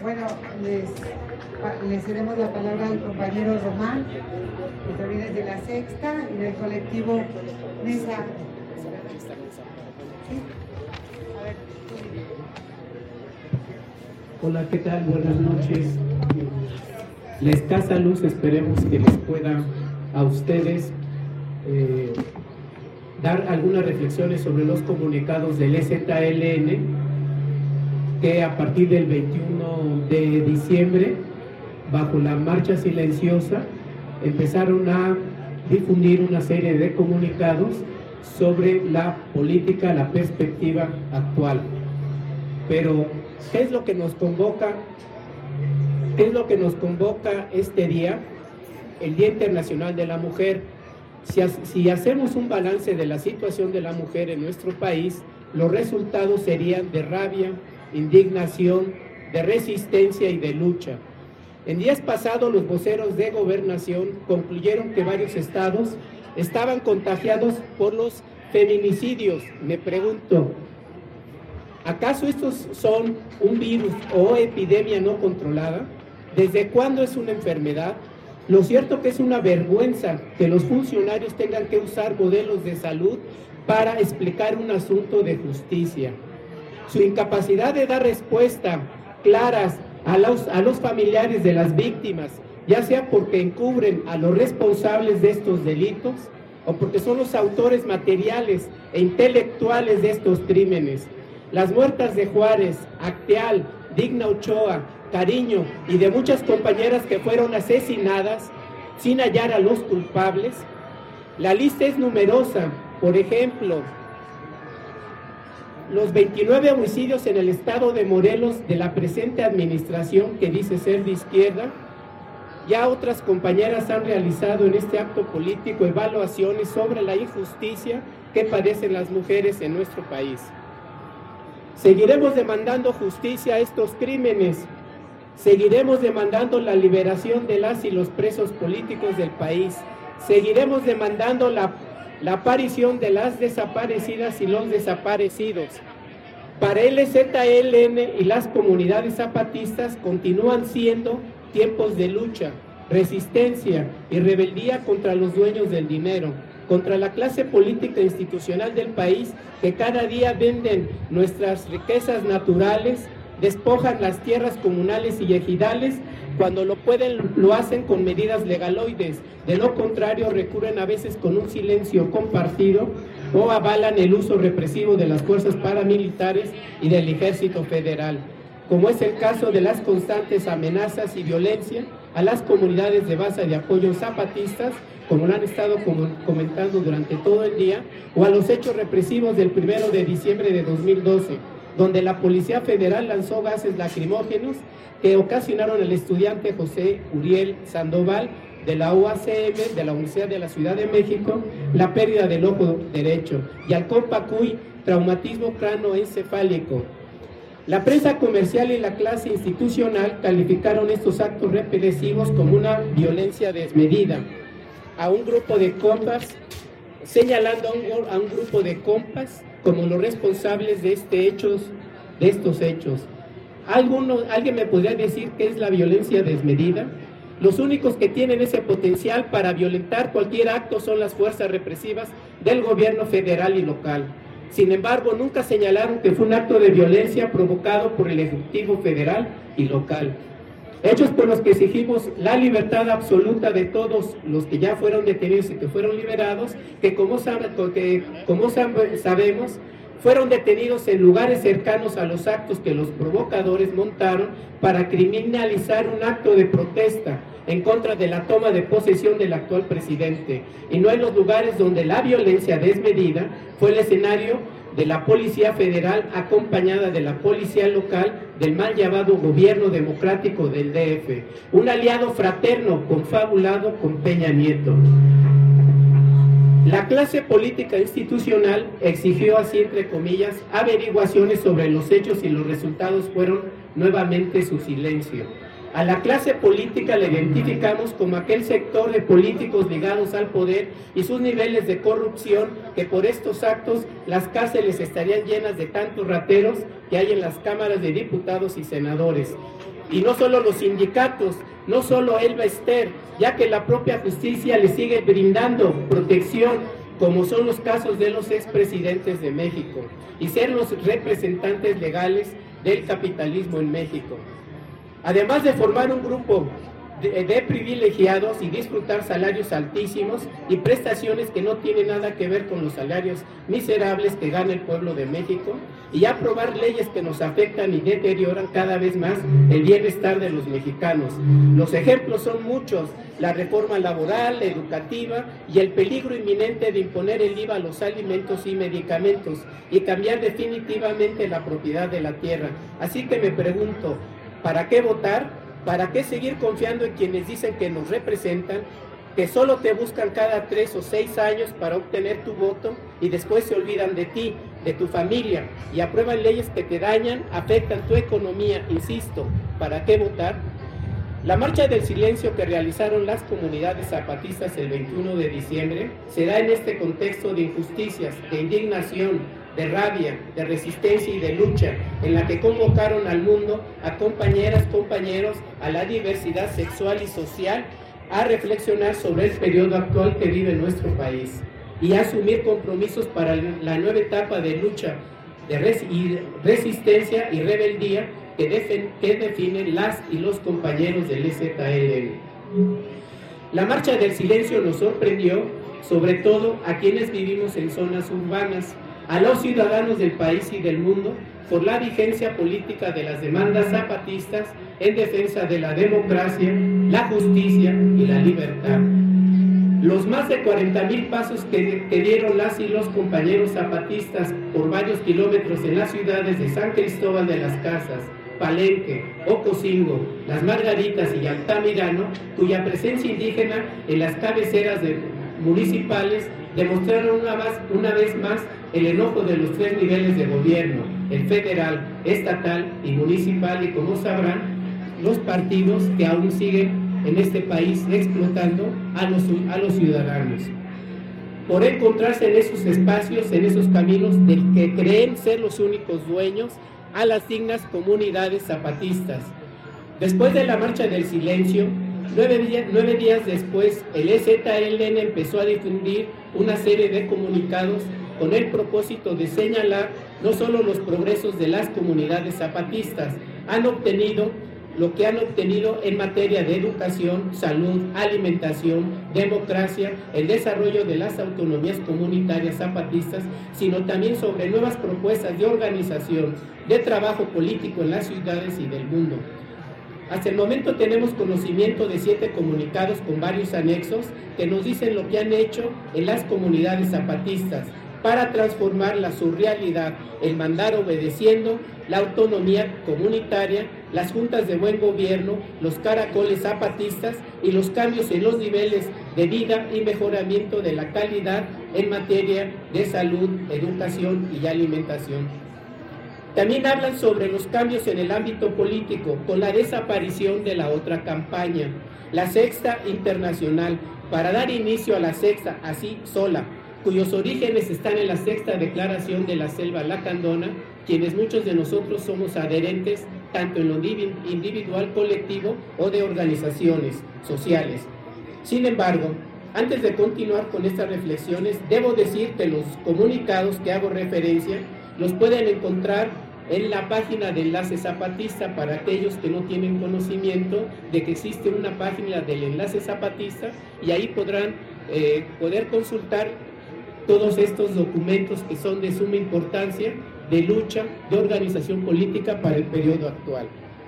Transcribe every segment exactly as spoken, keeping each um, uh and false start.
Bueno, les, les cedemos la palabra al compañero Román, que viene de la Sexta y del colectivo Mesa. ¿Sí? A ver. Hola, ¿qué tal? Buenas noches. La escasa luz esperemos que les pueda a ustedes eh, dar algunas reflexiones sobre los comunicados del E Z L N, que a partir del veintiuno de diciembre, bajo la marcha silenciosa, empezaron a difundir una serie de comunicados sobre la política, la perspectiva actual. Pero, ¿qué es lo que nos convoca? ¿Qué es lo que nos convoca este día? El Día Internacional de la Mujer. Si, si hacemos un balance de la situación de la mujer en nuestro país, los resultados serían de rabia, indignación, de resistencia y de lucha. En días pasados, los voceros de gobernación concluyeron que varios estados estaban contagiados por los feminicidios. Me pregunto, ¿acaso estos son un virus o epidemia no controlada? ¿Desde cuándo es una enfermedad? Lo cierto que es una vergüenza que los funcionarios tengan que usar modelos de salud para explicar un asunto de justicia. Su incapacidad de dar respuestas claras a los, a los familiares de las víctimas, ya sea porque encubren a los responsables de estos delitos o porque son los autores materiales e intelectuales de estos crímenes. Las muertas de Juárez, Acteal, Digna Ochoa, Cariño y de muchas compañeras que fueron asesinadas sin hallar a los culpables. La lista es numerosa. Por ejemplo, los veintinueve homicidios en el estado de Morelos de la presente administración, que dice ser de izquierda. Ya otras compañeras han realizado en este acto político evaluaciones sobre la injusticia que padecen las mujeres en nuestro país. Seguiremos demandando justicia a estos crímenes. Seguiremos demandando la liberación de las y los presos políticos del país. Seguiremos demandando la, la aparición de las desaparecidas y los desaparecidos. Para el E Z L N y las comunidades zapatistas continúan siendo tiempos de lucha, resistencia y rebeldía contra los dueños del dinero, contra la clase política institucional del país que cada día venden nuestras riquezas naturales, despojan las tierras comunales y ejidales, cuando lo pueden lo hacen con medidas legaloides, de lo contrario recurren a veces con un silencio compartido o avalan el uso represivo de las fuerzas paramilitares y del Ejército Federal, como es el caso de las constantes amenazas y violencia a las comunidades de base de apoyo zapatistas, como lo han estado comentando durante todo el día, o a los hechos represivos del primero de diciembre de dos mil doce, donde la Policía Federal lanzó gases lacrimógenos que ocasionaron al estudiante José Uriel Sandoval de la U A C M, de la Universidad de la Ciudad de México, la pérdida del ojo derecho, y al compa Cuy, traumatismo cranoencefálico. La prensa comercial y la clase institucional calificaron estos actos represivos como una violencia desmedida. A un grupo de compas, señalando a un, a un grupo de compas como los responsables de, este hechos, de estos hechos. ¿Alguno, ¿Alguien me podría decir qué es la violencia desmedida? Los únicos que tienen ese potencial para violentar cualquier acto son las fuerzas represivas del gobierno federal y local. Sin embargo, nunca señalaron que fue un acto de violencia provocado por el Ejecutivo Federal y local. Hechos por los que exigimos la libertad absoluta de todos los que ya fueron detenidos y que fueron liberados, que como, sabe, que como sabemos, fueron detenidos en lugares cercanos a los actos que los provocadores montaron para criminalizar un acto de protesta en contra de la toma de posesión del actual presidente, y no en los lugares donde la violencia desmedida fue el escenario de la Policía Federal acompañada de la Policía Local del mal llamado Gobierno Democrático del D F, un aliado fraterno confabulado con Peña Nieto. La clase política institucional exigió, así entre comillas, averiguaciones sobre los hechos y los resultados fueron nuevamente su silencio. A la clase política la identificamos como aquel sector de políticos ligados al poder y sus niveles de corrupción, que por estos actos las cárceles estarían llenas de tantos rateros que hay en las cámaras de diputados y senadores. Y no solo los sindicatos, no solo Elba Ester, ya que la propia justicia le sigue brindando protección, como son los casos de los expresidentes de México, y ser los representantes legales del capitalismo en México. Además de formar un grupo de, de privilegiados y disfrutar salarios altísimos y prestaciones que no tienen nada que ver con los salarios miserables que gana el pueblo de México, y aprobar leyes que nos afectan y deterioran cada vez más el bienestar de los mexicanos. Los ejemplos son muchos: la reforma laboral, la educativa y el peligro inminente de imponer el I V A a los alimentos y medicamentos y cambiar definitivamente la propiedad de la tierra. Así que me pregunto, ¿para qué votar? ¿Para qué seguir confiando en quienes dicen que nos representan, que solo te buscan cada tres o seis años para obtener tu voto y después se olvidan de ti, de tu familia, y aprueban leyes que te dañan, afectan tu economía? Insisto, ¿para qué votar? La marcha del silencio que realizaron las comunidades zapatistas el veintiuno de diciembre se da en este contexto de injusticias, de indignación, de rabia, de resistencia y de lucha, en la que convocaron al mundo, a compañeras, compañeros, a la diversidad sexual y social, a reflexionar sobre el periodo actual que vive nuestro país y a asumir compromisos para la nueva etapa de lucha, de res y resistencia y rebeldía que, defen que definen las y los compañeros del E Z L N. La marcha del silencio nos sorprendió, sobre todo a quienes vivimos en zonas urbanas, a los ciudadanos del país y del mundo, por la vigencia política de las demandas zapatistas en defensa de la democracia, la justicia y la libertad. Los más de cuarenta mil pasos que, que dieron las y los compañeros zapatistas por varios kilómetros en las ciudades de San Cristóbal de las Casas, Palenque, Ocosingo, Las Margaritas y Altamirano, cuya presencia indígena en las cabeceras de, municipales demostraron una, más, una vez más el enojo de los tres niveles de gobierno, el federal, estatal y municipal, y como sabrán, los partidos que aún siguen en este país explotando a los, a los ciudadanos, por encontrarse en esos espacios, en esos caminos del que creen ser los únicos dueños a las dignas comunidades zapatistas. Después de la marcha del silencio, nueve, días, nueve días después, el E Z L N empezó a difundir una serie de comunicados con el propósito de señalar no solo los progresos de las comunidades zapatistas, han obtenido lo que han obtenido en materia de educación, salud, alimentación, democracia, el desarrollo de las autonomías comunitarias zapatistas, sino también sobre nuevas propuestas de organización, de trabajo político en las ciudades y del mundo. Hasta el momento tenemos conocimiento de siete comunicados con varios anexos que nos dicen lo que han hecho en las comunidades zapatistas para transformar la su realidad, el mandar obedeciendo, la autonomía comunitaria, las juntas de buen gobierno, los caracoles zapatistas y los cambios en los niveles de vida y mejoramiento de la calidad en materia de salud, educación y alimentación. También hablan sobre los cambios en el ámbito político, con la desaparición de la otra campaña, la Sexta Internacional, para dar inicio a la Sexta, así sola, cuyos orígenes están en la Sexta Declaración de la Selva Lacandona, quienes muchos de nosotros somos adherentes tanto en lo individual, colectivo o de organizaciones sociales. Sin embargo, antes de continuar con estas reflexiones, debo decir que los comunicados que hago referencia los pueden encontrar en la página de Enlace Zapatista para aquellos que no tienen conocimiento de que existe una página del Enlace Zapatista, y ahí podrán eh, poder consultar todos estos documentos que son de suma importancia de lucha, de organización política para el periodo actual.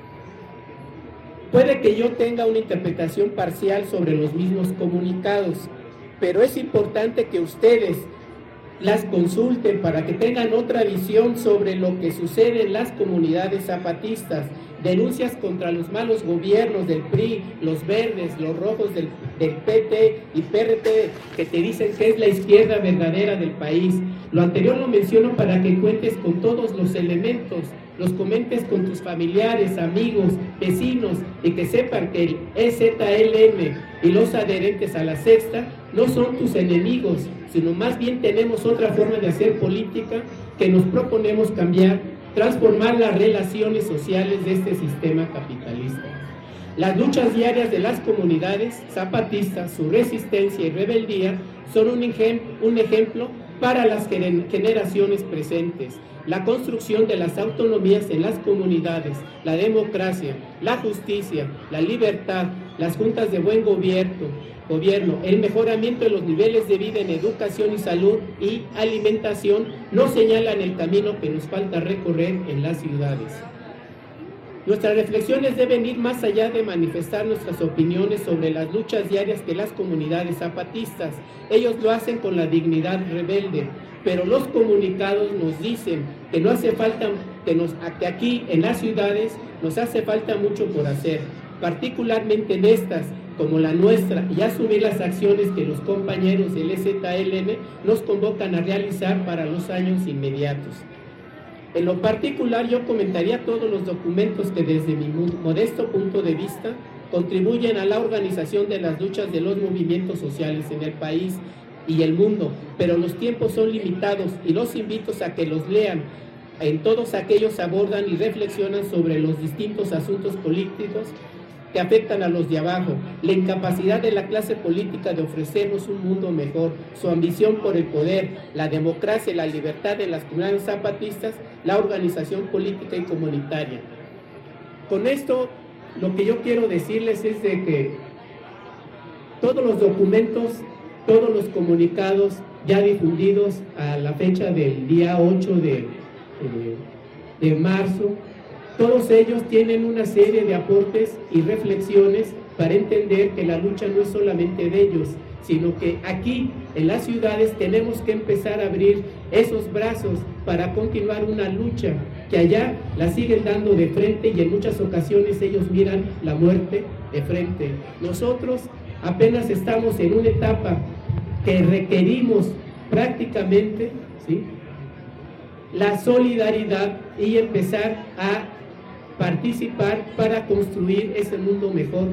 Puede que yo tenga una interpretación parcial sobre los mismos comunicados, pero es importante que ustedes las consulten para que tengan otra visión sobre lo que sucede en las comunidades zapatistas, denuncias contra los malos gobiernos del P R I, los verdes, los rojos del, del P T y P R T, que te dicen que es la izquierda verdadera del país. Lo anterior lo menciono para que cuentes con todos los elementos, los comentes con tus familiares, amigos, vecinos, y que sepan que el E Z L N y los adherentes a la Sexta no son tus enemigos, sino más bien tenemos otra forma de hacer política que nos proponemos cambiar transformar las relaciones sociales de este sistema capitalista. Las luchas diarias de las comunidades zapatistas, su resistencia y rebeldía son un, ejem un ejemplo para las generaciones presentes. La construcción de las autonomías en las comunidades, la democracia, la justicia, la libertad, las juntas de buen gobierno, gobierno, el mejoramiento de los niveles de vida en educación y salud y alimentación nos señalan el camino que nos falta recorrer en las ciudades. Nuestras reflexiones deben ir más allá de manifestar nuestras opiniones sobre las luchas diarias de las comunidades zapatistas. Ellos lo hacen con la dignidad rebelde, pero los comunicados nos dicen que no hace falta, que, nos, que aquí en las ciudades nos hace falta mucho por hacer, particularmente en estas, como la nuestra, y asumir las acciones que los compañeros del E Z L N nos convocan a realizar para los años inmediatos. En lo particular, yo comentaría todos los documentos que desde mi modesto punto de vista contribuyen a la organización de las luchas de los movimientos sociales en el país y el mundo, pero los tiempos son limitados y los invito a que los lean. En todos aquellos abordan y reflexionan sobre los distintos asuntos políticos que afectan a los de abajo, la incapacidad de la clase política de ofrecernos un mundo mejor, su ambición por el poder, la democracia y la libertad de las comunidades zapatistas, la organización política y comunitaria. Con esto, lo que yo quiero decirles es de que todos los documentos, todos los comunicados ya difundidos a la fecha del día ocho de, de, de marzo, todos ellos tienen una serie de aportes y reflexiones para entender que la lucha no es solamente de ellos, sino que aquí en las ciudades tenemos que empezar a abrir esos brazos para continuar una lucha que allá la siguen dando de frente y en muchas ocasiones ellos miran la muerte de frente. Nosotros apenas estamos en una etapa que requerimos prácticamente, ¿sí?, la solidaridad y empezar a participar para construir ese mundo mejor.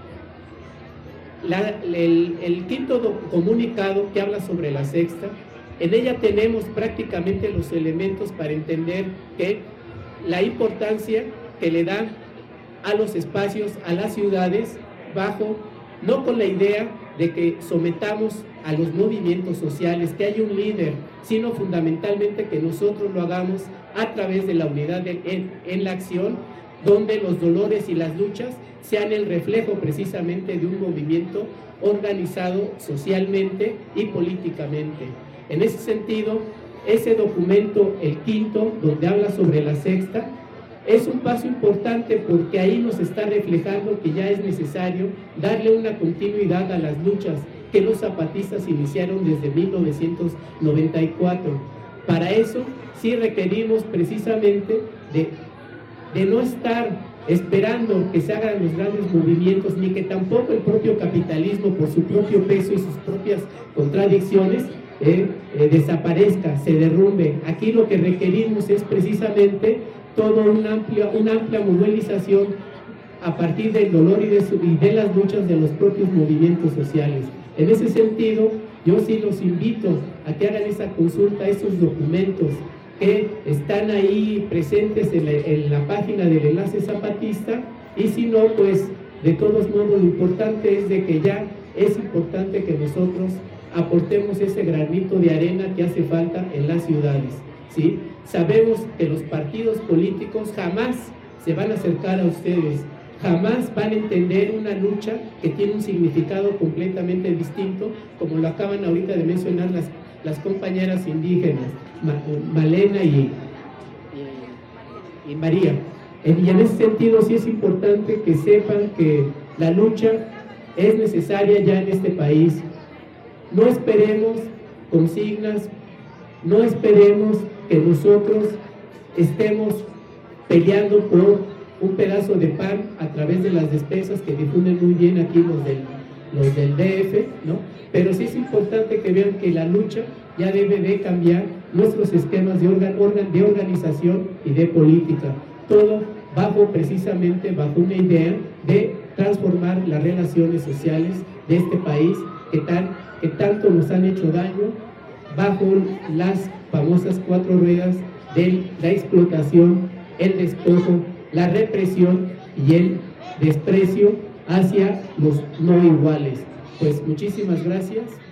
La, el, el quinto do, comunicado que habla sobre la sexta, en ella tenemos prácticamente los elementos para entender que la importancia que le dan a los espacios, a las ciudades, bajo, no con la idea de que sometamos a los movimientos sociales, que haya un líder, sino fundamentalmente que nosotros lo hagamos a través de la unidad de, en, en la acción, donde los dolores y las luchas sean el reflejo precisamente de un movimiento organizado socialmente y políticamente. En ese sentido, ese documento, el quinto, donde habla sobre la sexta, es un paso importante porque ahí nos está reflejando que ya es necesario darle una continuidad a las luchas que los zapatistas iniciaron desde mil novecientos noventa y cuatro. Para eso sí requerimos precisamente de, de no estar esperando que se hagan los grandes movimientos, ni que tampoco el propio capitalismo por su propio peso y sus propias contradicciones eh, eh, desaparezca, se derrumbe. Aquí lo que requerimos es precisamente toda una amplia, una amplia movilización a partir del dolor y de, su, y de las luchas de los propios movimientos sociales. En ese sentido, yo sí los invito a que hagan esa consulta, esos documentos que están ahí presentes en la, en la página del Enlace Zapatista, y si no, pues de todos modos lo importante es de que ya es importante que nosotros aportemos ese granito de arena que hace falta en las ciudades, ¿sí? Sabemos que los partidos políticos jamás se van a acercar a ustedes, jamás van a entender una lucha que tiene un significado completamente distinto, como lo acaban ahorita de mencionar las, las compañeras indígenas, Malena y, y, y María. Y en ese sentido sí es importante que sepan que la lucha es necesaria ya en este país. No esperemos consignas, no esperemos que nosotros estemos peleando por un pedazo de pan a través de las despensas que difunden muy bien aquí los del, los del D F, ¿no? Pero sí es importante que vean que la lucha ya debe de cambiar nuestros esquemas de, organ, organ, de organización y de política, todo bajo precisamente bajo una idea de transformar las relaciones sociales de este país que, tan, que tanto nos han hecho daño, bajo las famosas cuatro ruedas de la explotación, el despojo, la represión y el desprecio hacia los no iguales. Pues muchísimas gracias.